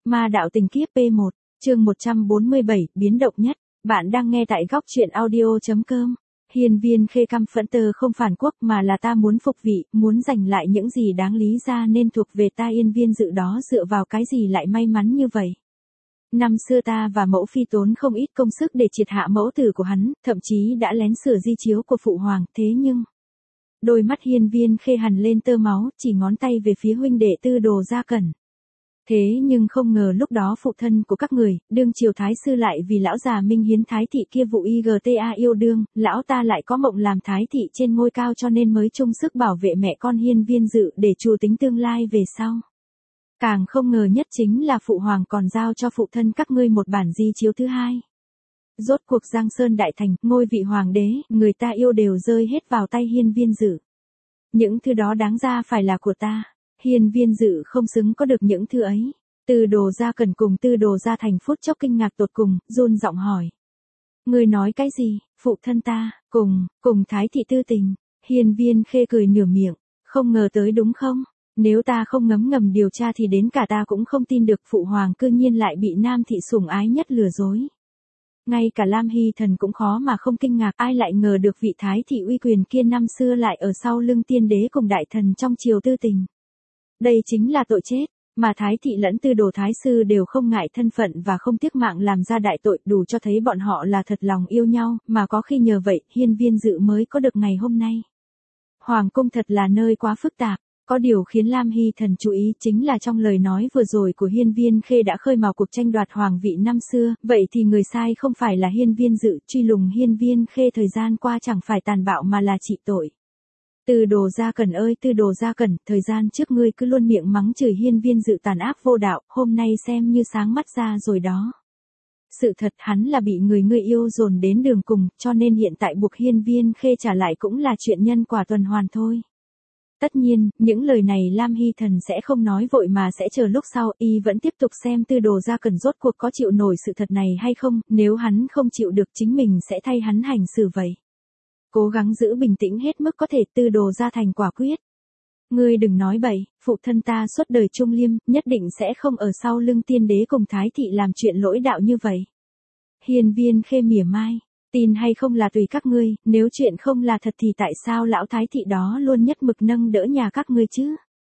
Ma đạo tình kiếp P1, chương 147, biến động nhất. Bạn đang nghe tại góc truyện audio.com. Hiên Viên Khê căm phẫn tờ không phản quốc mà là ta muốn phục vị, muốn giành lại những gì đáng lý ra nên thuộc về ta. Yên Viên Dự đó dựa vào cái gì lại may mắn như vậy? Năm xưa ta và mẫu phi tốn không ít công sức để triệt hạ mẫu tử của hắn, thậm chí đã lén sửa di chiếu của phụ hoàng, thế nhưng... Đôi mắt Hiên Viên Khê hằn lên tơ máu, chỉ ngón tay về phía huynh đệ Tư Đồ Gia Cẩn. Thế nhưng không ngờ lúc đó phụ thân của các người, đương triều thái sư lại vì lão già Minh Hiến thái thị kia vụ IGTA yêu đương, lão ta lại có mộng làm thái thị trên ngôi cao cho nên mới chung sức bảo vệ mẹ con Hiên Viên Dự để chủ tính tương lai về sau. Càng không ngờ nhất chính là phụ hoàng còn giao cho phụ thân các ngươi một bản di chiếu thứ hai. Rốt cuộc Giang Sơn đại thành, ngôi vị hoàng đế, người ta yêu đều rơi hết vào tay Hiên Viên Dự. Những thứ đó đáng ra phải là của ta. Hiên Viên Dự không xứng có được những thứ ấy. Tư Đồ Gia Cẩn cùng Tư Đồ Gia Thành phút chốc kinh ngạc tột cùng, run giọng hỏi. Ngươi nói cái gì, phụ thân ta, cùng thái thị tư tình. Hiên Viên Khê cười nửa miệng, không ngờ tới đúng không? Nếu ta không ngấm ngầm điều tra thì đến cả ta cũng không tin được phụ hoàng cư nhiên lại bị nam thị sủng ái nhất lừa dối. Ngay cả Lam Hy Thần cũng khó mà không kinh ngạc, ai lại ngờ được vị thái thị uy quyền kia năm xưa lại ở sau lưng tiên đế cùng đại thần trong triều tư tình. Đây chính là tội chết, mà thái thị lẫn Tư Đồ thái sư đều không ngại thân phận và không tiếc mạng làm ra đại tội, đủ cho thấy bọn họ là thật lòng yêu nhau, mà có khi nhờ vậy Hiên Viên Dự mới có được ngày hôm nay. Hoàng cung thật là nơi quá phức tạp. Có điều khiến Lam Hy Thần chú ý chính là trong lời nói vừa rồi của Hiên Viên Khê đã khơi mào cuộc tranh đoạt hoàng vị năm xưa, vậy thì người sai không phải là Hiên Viên Dự, truy lùng Hiên Viên Khê thời gian qua chẳng phải tàn bạo mà là trị tội. Tư Đồ Gia Cẩn ơi Tư Đồ Gia Cẩn, thời gian trước ngươi cứ luôn miệng mắng chửi Hiên Viên Dự tàn ác vô đạo, hôm nay xem như sáng mắt ra rồi đó. Sự thật hắn là bị ngươi yêu dồn đến đường cùng, cho nên hiện tại buộc Hiên Viên Khê trả lại cũng là chuyện nhân quả tuần hoàn thôi. Tất nhiên, những lời này Lam Hy Thần sẽ không nói vội mà sẽ chờ lúc sau, y vẫn tiếp tục xem Tư Đồ Gia Cẩn rốt cuộc có chịu nổi sự thật này hay không, nếu hắn không chịu được chính mình sẽ thay hắn hành xử vậy. Cố gắng giữ bình tĩnh hết mức có thể. Tư Đồ Gia Thành quả quyết. Ngươi đừng nói bậy, phụ thân ta suốt đời trung liêm, nhất định sẽ không ở sau lưng tiên đế cùng thái thị làm chuyện lỗi đạo như vậy. Hiên Viên Khê mỉa mai. Tin hay không là tùy các ngươi, nếu chuyện không là thật thì tại sao lão thái thị đó luôn nhất mực nâng đỡ nhà các ngươi chứ?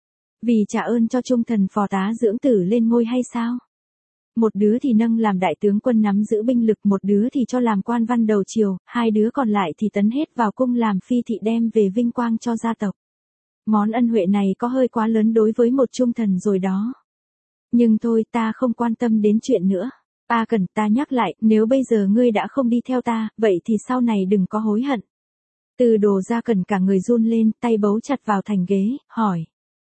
Vì trả ơn cho trung thần phò tá dưỡng tử lên ngôi hay sao? Một đứa thì nâng làm đại tướng quân nắm giữ binh lực, một đứa thì cho làm quan văn đầu triều, hai đứa còn lại thì tấn hết vào cung làm phi thị đem về vinh quang cho gia tộc. Món ân huệ này có hơi quá lớn đối với một trung thần rồi đó. Nhưng thôi, ta không quan tâm đến chuyện nữa. Cần ta nhắc lại, nếu bây giờ ngươi đã không đi theo ta, vậy thì sau này đừng có hối hận. Tư Đồ Gia Cẩn cả người run lên, tay bấu chặt vào thành ghế, hỏi.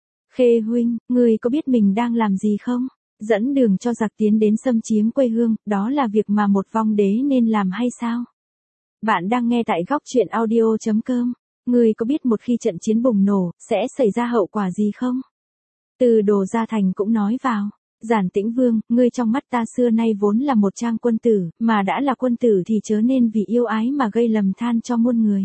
Khê huynh, ngươi có biết mình đang làm gì không? Dẫn đường cho giặc tiến đến xâm chiếm quê hương, đó là việc mà một vong đế nên làm hay sao? Bạn đang nghe tại góc truyện audio.com. Ngươi có biết một khi trận chiến bùng nổ, sẽ xảy ra hậu quả gì không? Tư Đồ Gia Thành cũng nói vào. Giản Tĩnh Vương, ngươi trong mắt ta xưa nay vốn là một trang quân tử, mà đã là quân tử thì chớ nên vì yêu ái mà gây lầm than cho muôn người.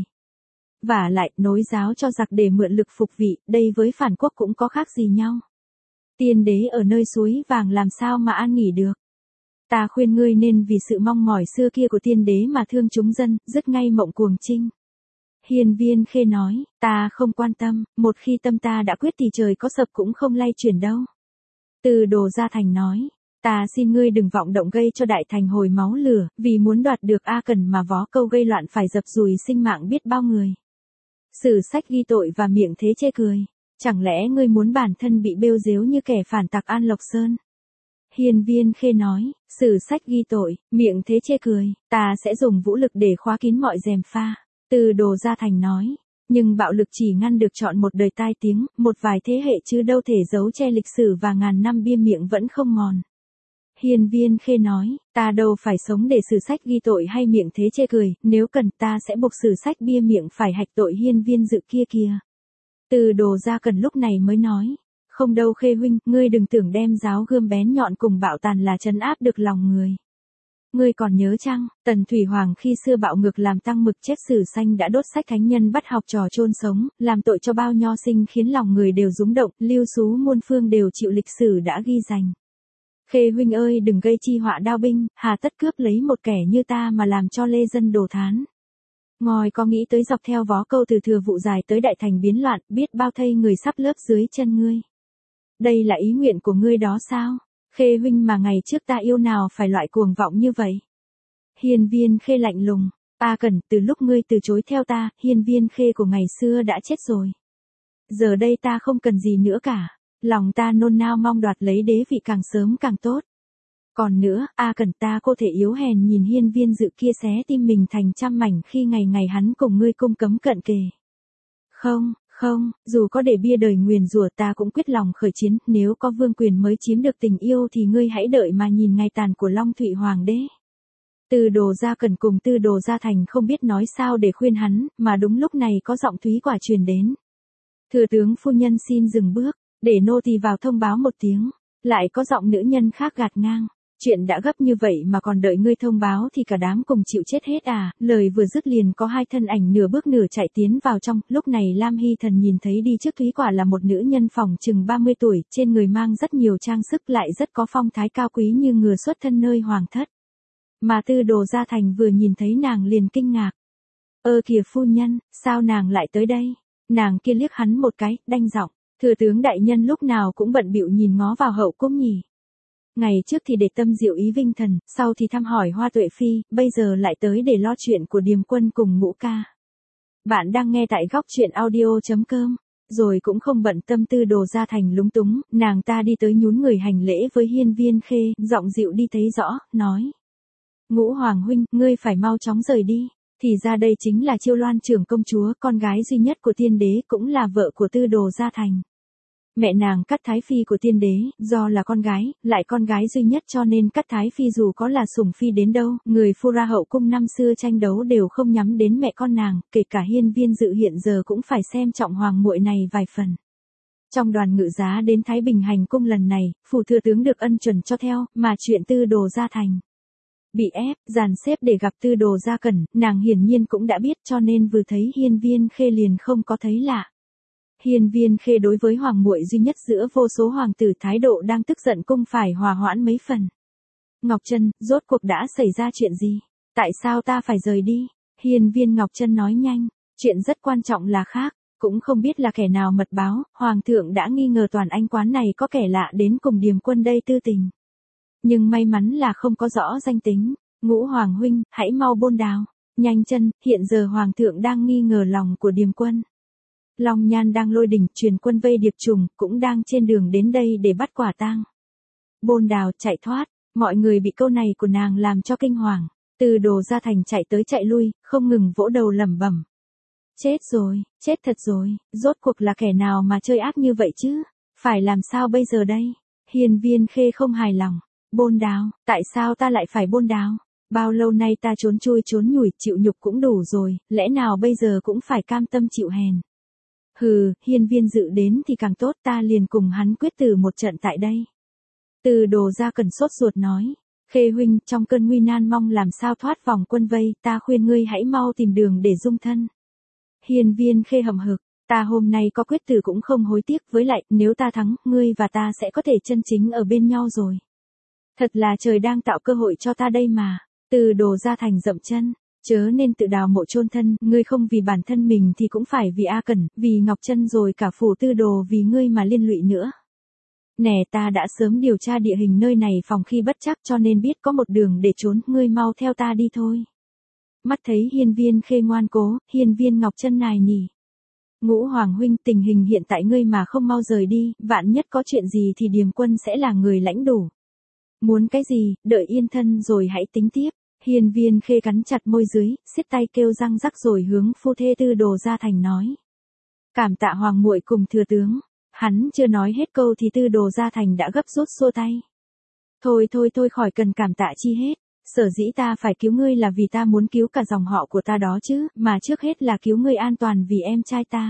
Vả lại, nối giáo cho giặc để mượn lực phục vị, đây với phản quốc cũng có khác gì nhau. Tiên đế ở nơi suối vàng làm sao mà an nghỉ được. Ta khuyên ngươi nên vì sự mong mỏi xưa kia của tiên đế mà thương chúng dân, dứt ngay mộng cuồng trinh. Hiên Viên Khê nói, ta không quan tâm, một khi tâm ta đã quyết thì trời có sập cũng không lay chuyển đâu. Tư Đồ Gia Thành nói, ta xin ngươi đừng vọng động gây cho đại thành hồi máu lửa, vì muốn đoạt được Cần mà vó câu gây loạn phải dập dùi sinh mạng biết bao người. Sử sách ghi tội và miệng thế chê cười, chẳng lẽ ngươi muốn bản thân bị bêu dếu như kẻ phản tặc An Lộc Sơn? Hiên Viên Khê nói, sử sách ghi tội, miệng thế chê cười, ta sẽ dùng vũ lực để khóa kín mọi gièm pha. Tư Đồ Gia Thành nói. Nhưng bạo lực chỉ ngăn được trọn một đời tai tiếng, một vài thế hệ chứ đâu thể giấu che lịch sử và ngàn năm bia miệng vẫn không mòn. Hiên Viên Khê nói, ta đâu phải sống để sử sách ghi tội hay miệng thế chê cười, nếu cần ta sẽ buộc sử sách bia miệng phải hạch tội Hiên Viên Dự kia kìa. Tư Đồ Gia Cẩn lúc này mới nói, không đâu Khê huynh, ngươi đừng tưởng đem giáo gươm bén nhọn cùng bạo tàn là trấn áp được lòng người. Ngươi còn nhớ chăng, Tần Thủy Hoàng khi xưa bạo ngược làm tăng mực chết sử xanh đã đốt sách thánh nhân bắt học trò chôn sống, làm tội cho bao nho sinh khiến lòng người đều rúng động, lưu xú muôn phương đều chịu lịch sử đã ghi danh. Khê huynh ơi đừng gây chi họa đao binh, hà tất cướp lấy một kẻ như ta mà làm cho lê dân đổ thán. Ngòi có nghĩ tới dọc theo vó câu từ thừa vụ dài tới đại thành biến loạn, biết bao thây người sắp lớp dưới chân ngươi. Đây là ý nguyện của ngươi đó sao? Khê huynh mà ngày trước ta yêu nào phải loại cuồng vọng như vậy? Hiên Viên Khê lạnh lùng, A Cẩn, từ lúc ngươi từ chối theo ta, Hiên Viên Khê của ngày xưa đã chết rồi. Giờ đây ta không cần gì nữa cả, lòng ta nôn nao mong đoạt lấy đế vị càng sớm càng tốt. Còn nữa, A Cẩn, ta cô thể yếu hèn nhìn Hiên Viên Dự kia xé tim mình thành trăm mảnh khi ngày ngày hắn cùng ngươi cung cấm cận kề. Không, dù có để bia đời nguyền rủa ta cũng quyết lòng khởi chiến, nếu có vương quyền mới chiếm được tình yêu thì ngươi hãy đợi mà nhìn ngày tàn của Long Thụy Hoàng đế. Tư Đồ Gia Cẩn cùng Tư Đồ Gia Thành không biết nói sao để khuyên hắn, mà đúng lúc này có giọng Thúy Quả truyền đến. Thừa tướng phu nhân xin dừng bước, để nô tỳ vào thông báo một tiếng. Lại có giọng nữ nhân khác gạt ngang. Chuyện đã gấp như vậy mà còn đợi ngươi thông báo thì cả đám cùng chịu chết hết à. Lời vừa dứt liền có hai thân ảnh nửa bước nửa chạy tiến vào trong. Lúc này Lam Hy Thần nhìn thấy đi trước Thúy Quả là một nữ nhân phòng chừng 30 tuổi, trên người mang rất nhiều trang sức lại rất có phong thái cao quý như ngừa xuất thân nơi hoàng thất. Mà Tư Đồ Gia Thành vừa nhìn thấy nàng liền kinh ngạc. Kìa phu nhân, sao nàng lại tới đây? Nàng kia liếc hắn một cái, đanh giọng, thừa tướng đại nhân lúc nào cũng bận bịu nhìn ngó vào hậu cung nhỉ. Ngày trước thì để tâm diệu ý vinh thần, sau thì thăm hỏi Hoa Tuệ Phi, bây giờ lại tới để lo chuyện của Điềm Quân cùng Ngũ Ca. Bạn đang nghe tại góc truyện audio.com. Rồi cũng không bận tâm Tư Đồ Gia Thành lúng túng, nàng ta đi tới nhún người hành lễ với Hiên Viên Khê, giọng dịu đi thấy rõ, nói. Ngũ Hoàng huynh, ngươi phải mau chóng rời đi. Thì ra đây chính là Chiêu Loan trưởng công chúa, con gái duy nhất của tiên đế, cũng là vợ của Tư Đồ Gia Thành. Mẹ nàng Cát Thái Phi của tiên đế, do là con gái, lại con gái duy nhất cho nên Cát Thái Phi dù có là sủng phi đến đâu, người phu ra hậu cung năm xưa tranh đấu đều không nhắm đến mẹ con nàng, kể cả Hiên Viên Dự hiện giờ cũng phải xem trọng hoàng muội này vài phần. Trong đoàn ngự giá đến Thái Bình hành cung lần này, phủ thừa tướng được ân chuẩn cho theo, mà chuyện Tư Đồ Gia Thành bị ép, dàn xếp để gặp Tư Đồ Gia Cẩn, nàng hiển nhiên cũng đã biết cho nên vừa thấy Hiên Viên Khê liền không có thấy lạ. Hiên Viên Khê đối với hoàng muội duy nhất giữa vô số hoàng tử thái độ đang tức giận cung phải hòa hoãn mấy phần. Ngọc Trân, rốt cuộc đã xảy ra chuyện gì? Tại sao ta phải rời đi? Hiên Viên Ngọc Trân nói nhanh, chuyện rất quan trọng là khác, cũng không biết là kẻ nào mật báo, hoàng thượng đã nghi ngờ toàn anh quán này có kẻ lạ đến cùng Điềm Quân đây tư tình. Nhưng may mắn là không có rõ danh tính. Ngũ Hoàng huynh, hãy mau bôn đào. Nhanh chân, hiện giờ Hoàng thượng đang nghi ngờ lòng của Điềm Quân. Long Nhan đang lôi đỉnh truyền quân vây Điệp Trùng, cũng đang trên đường đến đây để bắt quả tang. Bôn đào chạy thoát, mọi người bị câu này của nàng làm cho kinh hoàng. Từ Đồ Gia Thành chạy tới chạy lui, không ngừng vỗ đầu lẩm bẩm. Chết rồi, chết thật rồi, rốt cuộc là kẻ nào mà chơi ác như vậy chứ? Phải làm sao bây giờ đây? Hiên Viên Khê không hài lòng. Bôn đào, tại sao ta lại phải bôn đào? Bao lâu nay ta trốn chui trốn nhủi, chịu nhục cũng đủ rồi, lẽ nào bây giờ cũng phải cam tâm chịu hèn? Hừ, Hiên Viên Dự đến thì càng tốt, ta liền cùng hắn quyết tử một trận tại đây. Từ Đồ Gia Cẩn sốt ruột nói, Khê huynh, trong cơn nguy nan mong làm sao thoát vòng quân vây, ta khuyên ngươi hãy mau tìm đường để dung thân. Hiên Viên Khê hậm hực, ta hôm nay có quyết tử cũng không hối tiếc, với lại, nếu ta thắng, ngươi và ta sẽ có thể chân chính ở bên nhau rồi. Thật là trời đang tạo cơ hội cho ta đây mà. Từ Đồ Gia Thành dậm chân, chớ nên tự đào mộ chôn thân, ngươi không vì bản thân mình thì cũng phải vì A Cẩn, vì Ngọc Trân rồi cả phủ Tư Đồ vì ngươi mà liên lụy nữa. Nè, ta đã sớm điều tra địa hình nơi này phòng khi bất chắc cho nên biết có một đường để trốn, ngươi mau theo ta đi thôi. Mắt thấy Hiên Viên Khê ngoan cố, Hiên Viên Ngọc Trân nài nỉ. Ngũ Hoàng huynh, tình hình hiện tại ngươi mà không mau rời đi, vạn nhất có chuyện gì thì Điềm Quân sẽ là người lãnh đủ. Muốn cái gì, đợi yên thân rồi hãy tính tiếp. Hiên Viên Khê cắn chặt môi dưới, siết tay kêu răng rắc rồi hướng phu thê Tư Đồ Gia Thành nói. Cảm tạ hoàng muội cùng thừa tướng. Hắn chưa nói hết câu thì Tư Đồ Gia Thành đã gấp rút xua tay. Thôi khỏi cần cảm tạ chi hết. Sở dĩ ta phải cứu ngươi là vì ta muốn cứu cả dòng họ của ta đó chứ, mà trước hết là cứu ngươi an toàn vì em trai ta.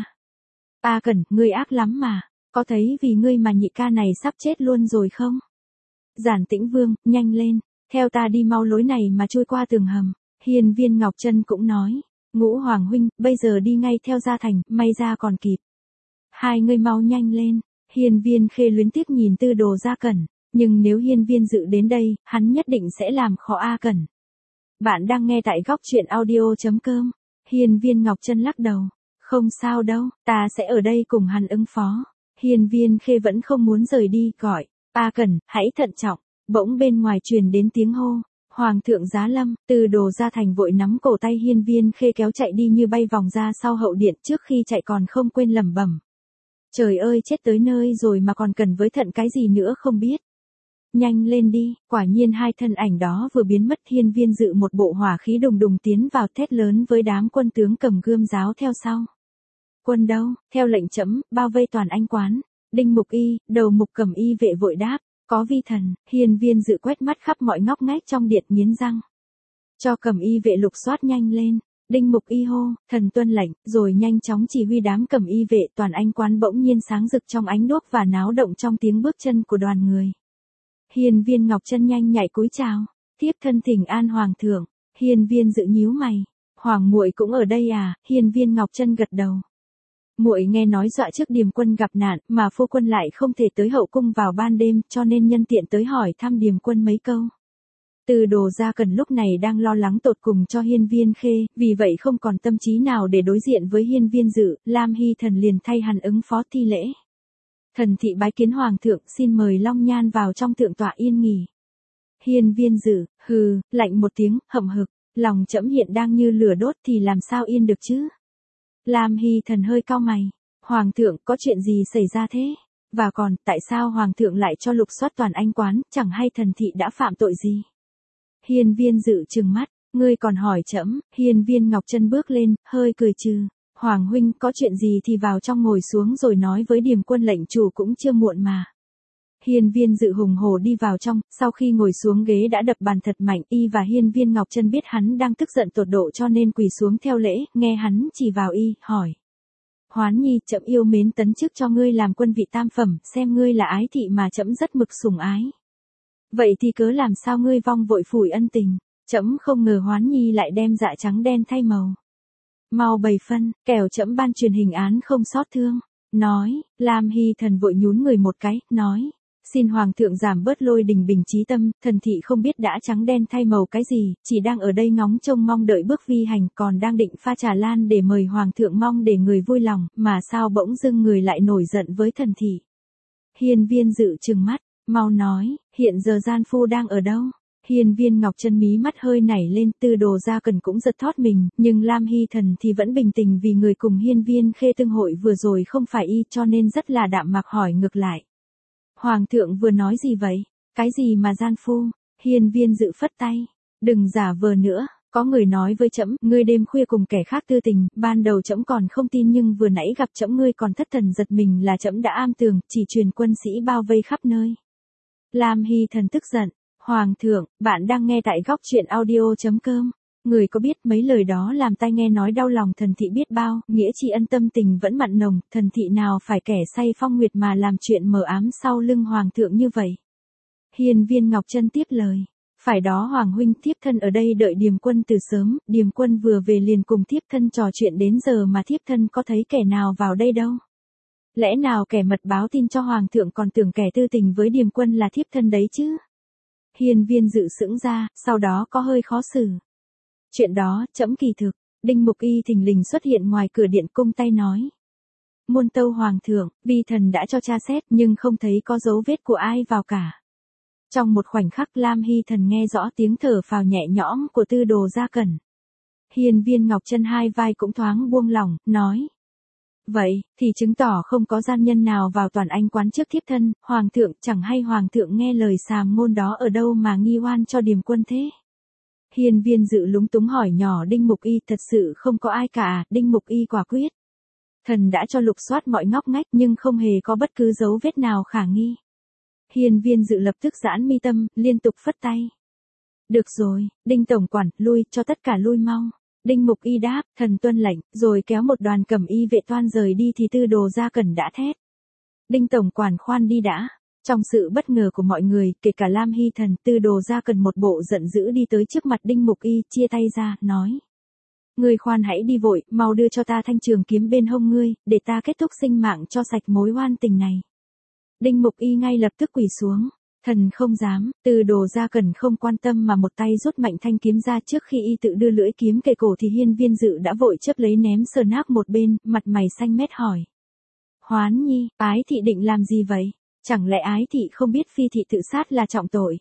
A Cẩn, ngươi ác lắm mà, có thấy vì ngươi mà nhị ca này sắp chết luôn rồi không? Giản Tĩnh Vương, nhanh lên, theo ta đi mau lối này mà chui qua tường hầm. Hiên Viên Ngọc Trân cũng nói, Ngũ Hoàng huynh, bây giờ đi ngay theo Gia Thành, may ra còn kịp. Hai người mau nhanh lên. Hiên Viên Khê luyến tiếc nhìn Tư Đồ Gia Cẩn, Nhưng nếu Hiên Viên Dự đến đây, hắn nhất định sẽ làm khó A Cẩn. Bạn đang nghe tại góc truyện audio.com. Hiên Viên Ngọc Trân lắc đầu. Không sao đâu, ta sẽ ở đây cùng hắn ứng phó. Hiên Viên Khê vẫn không muốn rời đi, gọi. A Cẩn, hãy thận trọng. Bỗng bên ngoài truyền đến tiếng hô. Hoàng thượng giá lâm, Từ Đồ Gia Thành vội nắm cổ tay Hiên Viên Khê kéo chạy đi như bay vòng ra sau hậu điện, trước khi chạy còn không quên lẩm bẩm. Trời ơi, chết tới nơi rồi mà còn cần với thận cái gì nữa không biết. Nhanh lên đi, quả nhiên hai thân ảnh đó vừa biến mất. Hiên Viên Dự một bộ hỏa khí đùng đùng tiến vào, thét lớn với đám quân tướng cầm gươm giáo theo sau. Quân đâu, theo lệnh trẫm, bao vây toàn Anh quán. Đinh Mục Y, đầu mục cầm y vệ vội đáp. Có vi thần. Hiên Viên Dự quét mắt khắp mọi ngóc ngách trong điện, nghiến răng. Cho cầm y vệ lục soát nhanh lên. Đinh Mục Y hô, thần tuân lệnh, rồi nhanh chóng chỉ huy đám cầm y vệ. Toàn Anh quán bỗng nhiên sáng rực trong ánh đuốc và náo động trong tiếng bước chân của đoàn người. Hiên Viên Ngọc Trân nhanh nhạy cúi chào. Tiếp thân thỉnh an hoàng thượng. Hiên Viên Dự nhíu mày. Hoàng muội cũng ở đây à? Hiên Viên Ngọc Trân gật đầu. Muội nghe nói dọa trước Điềm Quân gặp nạn, mà phu quân lại không thể tới hậu cung vào ban đêm, cho nên nhân tiện tới hỏi thăm Điềm Quân mấy câu. Từ Đồ Gia Cẩn lúc này đang lo lắng tột cùng cho Hiên Viên Khê, vì vậy không còn tâm trí nào để đối diện với Hiên Viên Dự. Lam Hy Thần liền thay hắn ứng phó thi lễ. Thần thị bái kiến hoàng thượng, xin mời Long Nhan vào trong thượng tọa yên nghỉ. Hiên Viên Dự, hừ, lạnh một tiếng, hậm hực, lòng trẫm hiện đang như lửa đốt thì làm sao yên được chứ? Lam Hy Thần hơi cau mày. Hoàng thượng, có chuyện gì xảy ra thế? Và còn, tại sao hoàng thượng lại cho lục soát toàn Anh quán, chẳng hay thần thị đã phạm tội gì? Hiên Viên Dự trừng mắt, ngươi còn hỏi trẫm? Hiên Viên Ngọc Trân bước lên, hơi cười trừ. Hoàng huynh, có chuyện gì thì vào trong ngồi xuống rồi nói với Điềm Quân lệnh chủ cũng chưa muộn mà. Hiên Viên Dự hùng hổ đi vào trong, sau khi ngồi xuống ghế đã đập bàn thật mạnh. Y và Hiên Viên Ngọc Trân biết hắn đang tức giận tột độ cho nên quỳ xuống theo lễ, nghe hắn chỉ vào y, hỏi. Hoán nhi, trẫm yêu mến tấn chức cho ngươi làm quân vị tam phẩm, xem ngươi là ái thị mà trẫm rất mực sủng ái. Vậy thì cớ làm sao ngươi vong vội phủi ân tình? Trẫm không ngờ Hoán nhi lại đem dạ trắng đen thay màu. Mau bày phân, kẻo trẫm ban truyền hình án không xót thương. Nói, Lam Hy Thần vội nhún người một cái, nói. Xin hoàng thượng giảm bớt lôi đình bình trí tâm, thần thị không biết đã trắng đen thay màu cái gì, chỉ đang ở đây ngóng trông mong đợi bước vi hành, còn đang định pha trà lan để mời hoàng thượng mong để người vui lòng, mà sao bỗng dưng người lại nổi giận với thần thị. Hiên Viên Dự trừng mắt, mau nói, hiện giờ gian phu đang ở đâu? Hiên Viên Ngọc Trân mí mắt hơi nảy lên. Từ Đồ Gia Cẩn cũng giật thót mình, nhưng Lam Hy Thần thì vẫn bình tĩnh vì người cùng Hiên Viên Khê tương hội vừa rồi không phải y, cho nên rất là đạm mạc hỏi ngược lại. Hoàng thượng vừa nói gì vậy? Cái gì mà gian phu? Hiên Viên Dự phất tay. Đừng giả vờ nữa, có người nói với trẫm, ngươi đêm khuya cùng kẻ khác tư tình, ban đầu trẫm còn không tin nhưng vừa nãy gặp trẫm ngươi còn thất thần giật mình là trẫm đã am tường, chỉ truyền quân sĩ bao vây khắp nơi. Lam Hy Thần tức giận. Hoàng thượng, bạn đang nghe tại góc truyện audio.com. Người có biết mấy lời đó làm tai nghe nói đau lòng thần thị biết bao, nghĩa tri ân tâm tình vẫn mặn nồng, thần thị nào phải kẻ say phong nguyệt mà làm chuyện mờ ám sau lưng hoàng thượng như vậy. Hiên Viên Ngọc Trân tiếp lời. Phải đó hoàng huynh, thiếp thân ở đây đợi Điềm Quân từ sớm, Điềm Quân vừa về liền cùng thiếp thân trò chuyện đến giờ mà thiếp thân có thấy kẻ nào vào đây đâu. Lẽ nào kẻ mật báo tin cho hoàng thượng còn tưởng kẻ tư tình với Điềm Quân là thiếp thân đấy chứ? Hiên Viên Dự sững ra, sau đó có hơi khó xử. Chuyện đó, trẫm kỳ thực. Đinh Mục Y thình lình xuất hiện ngoài cửa điện cung tay nói. Muôn tâu hoàng thượng, vi thần đã cho tra xét nhưng không thấy có dấu vết của ai vào cả. Trong một khoảnh khắc Lam Hy Thần nghe rõ tiếng thở phào nhẹ nhõm của Từ Đồ Gia Cẩn. Hiên Viên Ngọc Trân hai vai cũng thoáng buông lỏng, nói. Vậy, thì chứng tỏ không có gian nhân nào vào toàn Anh quán trước thiếp thân, hoàng thượng, chẳng hay hoàng thượng nghe lời sàm ngôn đó ở đâu mà nghi oan cho Điềm Quân thế? Hiên Viên Dự lúng túng hỏi nhỏ Đinh Mục Y, thật sự không có ai cả. Đinh Mục Y quả quyết. Thần đã cho lục soát mọi ngóc ngách nhưng không hề có bất cứ dấu vết nào khả nghi. Hiên Viên Dự lập tức giãn mi tâm, liên tục phất tay. Được rồi, Đinh tổng quản, lui, cho tất cả lui mau. Đinh Mục Y đáp, thần tuân lệnh, rồi kéo một đoàn cẩm y vệ toan rời đi thì Từ Đồ Gia Cẩn đã thét. Đinh tổng quản khoan đi đã. Trong sự bất ngờ của mọi người, kể cả Lam Hy Thần, Từ Đồ Gia Cẩn một bộ giận dữ đi tới trước mặt Đinh Mục Y, chia tay ra, nói. Ngươi khoan hãy đi vội, mau đưa cho ta thanh trường kiếm bên hông ngươi, để ta kết thúc sinh mạng cho sạch mối oan tình này. Đinh Mục Y ngay lập tức quỳ xuống. Thần không dám, Từ Đồ Gia Cẩn không quan tâm mà một tay rút mạnh thanh kiếm ra, trước khi y tự đưa lưỡi kiếm kề cổ thì Hiên Viên Dự đã vội chấp lấy ném sờ nát một bên, mặt mày xanh mét hỏi. Hoán Nhi, Ái thị định làm gì vậy? Chẳng lẽ Ái thị không biết phi thị tự sát là trọng tội?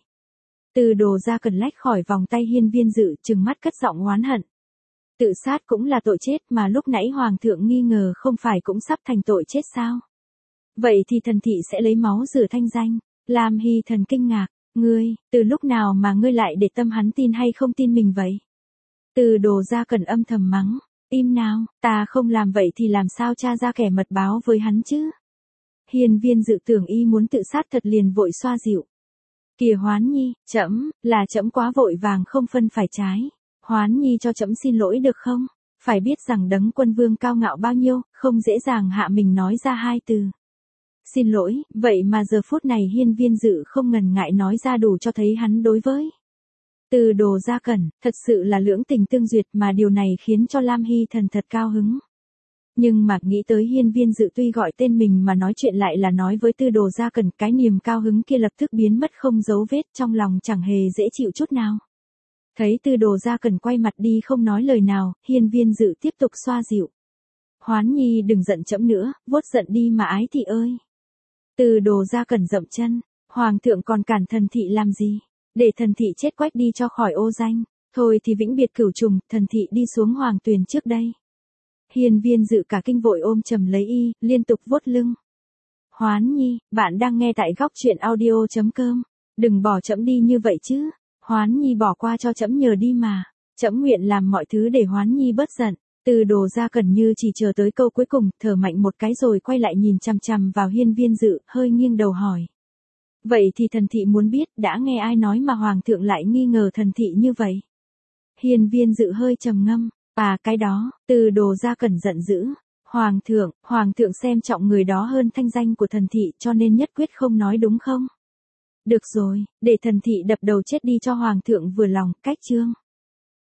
Từ Đồ Gia Cẩn lách khỏi vòng tay Hiên Viên Dự, trừng mắt cất giọng oán hận. Tự sát cũng là tội chết mà lúc nãy hoàng thượng nghi ngờ không phải cũng sắp thành tội chết sao? Vậy thì thần thị sẽ lấy máu rửa thanh danh. Lam Hy Thần kinh ngạc, ngươi, từ lúc nào mà ngươi lại để tâm hắn tin hay không tin mình vậy? Từ Đồ Gia Cẩn âm thầm mắng, im nào, ta không làm vậy thì làm sao tra ra kẻ mật báo với hắn chứ? Hiên Viên Dự tưởng y muốn tự sát thật liền vội xoa dịu. Kìa Hoán Nhi, là trẫm quá vội vàng không phân phải trái. Hoán Nhi cho trẫm xin lỗi được không? Phải biết rằng Đấng Quân Vương cao ngạo bao nhiêu, không dễ dàng hạ mình nói ra hai từ. Xin lỗi, vậy mà giờ phút này Hiên Viên Dự không ngần ngại nói ra đủ cho thấy hắn đối với Từ Đồ Gia Cẩn, thật sự là lưỡng tình tương duyệt mà điều này khiến cho Lam Hy Thần thật cao hứng. Nhưng mà nghĩ tới Hiên Viên Dự tuy gọi tên mình mà nói chuyện lại là nói với Từ Đồ Gia Cẩn, cái niềm cao hứng kia lập tức biến mất không dấu vết, trong lòng chẳng hề dễ chịu chút nào. Thấy Từ Đồ Gia Cẩn quay mặt đi không nói lời nào, Hiên Viên Dự tiếp tục xoa dịu. Hoán Nhi đừng giận trẫm nữa, vuốt giận đi mà Ái thị ơi. Từ Đồ Gia Cẩn dậm chân, hoàng thượng còn cản thần thị làm gì? Để thần thị chết quách đi cho khỏi ô danh. Thôi thì vĩnh biệt cửu trùng, thần thị đi xuống hoàng tuyền trước đây. Hiên Viên Dự cả kinh vội ôm chầm lấy y, liên tục vuốt lưng. Hoán Nhi, bạn đang nghe tại góc truyện audio.com. Đừng bỏ trẫm đi như vậy chứ. Hoán Nhi bỏ qua cho trẫm nhờ đi mà. Trẫm nguyện làm mọi thứ để Hoán Nhi bớt giận. Từ Đồ Gia Cẩn như chỉ chờ tới câu cuối cùng, thở mạnh một cái rồi quay lại nhìn chằm chằm vào Hiên Viên Dự, hơi nghiêng đầu hỏi. Vậy thì thần thị muốn biết, đã nghe ai nói mà hoàng thượng lại nghi ngờ thần thị như vậy? Hiên Viên Dự hơi trầm ngâm, cái đó, Từ Đồ Gia Cẩn giận dữ. Hoàng thượng xem trọng người đó hơn thanh danh của thần thị cho nên nhất quyết không nói đúng không? Được rồi, để thần thị đập đầu chết đi cho hoàng thượng vừa lòng, cách chương.